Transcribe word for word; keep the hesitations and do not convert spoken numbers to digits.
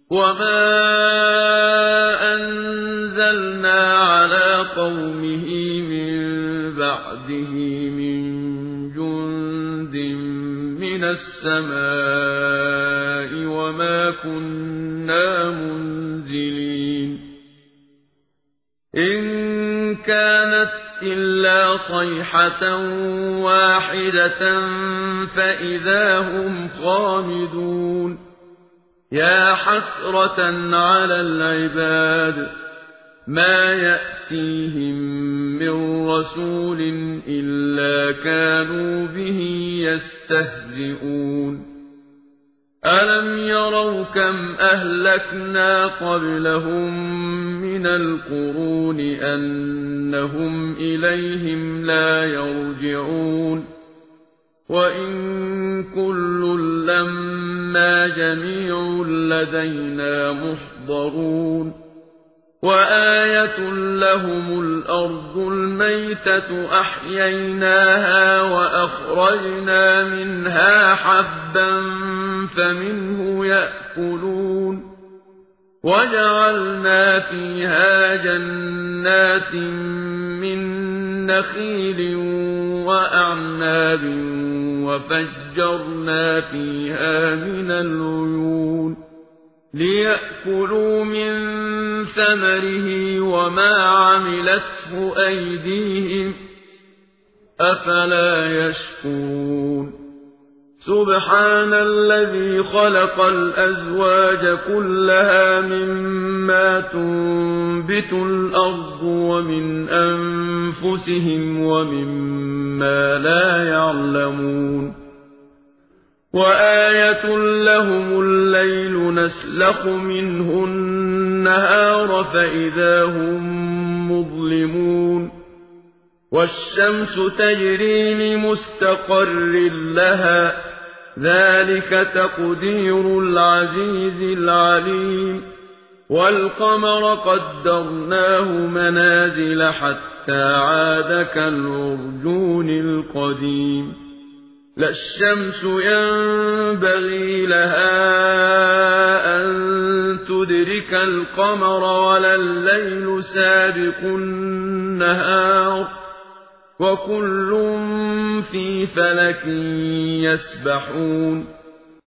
وما أنزلنا على قومه من بعده من جند من السماء وما كنا منزلين إن كانت إلا صيحة واحدة فإذا هم خامدون يا حسرة على العباد ما يأتيهم من رسول إلا كانوا به يستهزئون ألم يروا كم أهلكنا قبلهم من القرون أنهم إليهم لا يرجعون وإن كل لما جميع لدينا محضرون وآية لهم الأرض الميتة أحييناها وأخرجنا منها حبا فمنه يأكلون وجعلنا فيها جنات من نخيل وأعناب وفجرنا فيها من العيون ليأكلوا من ثمره وما عملته أيديهم أفلا يشكرون سبحان الذي خلق الأزواج كلها مما تنبت الأرض ومن أنفسهم ومما لا يعلمون وآية لهم الليل نسلخ منه النهار فإذا هم مظلمون والشمس تجري لمستقر لها ذلك تقدير العزيز العليم والقمر قدرناه منازل حتى عاد كالعرجون القديم لا الشمس ينبغي لها أن تدرك القمر ولا الليل سابق النهار وكل في فلك يسبحون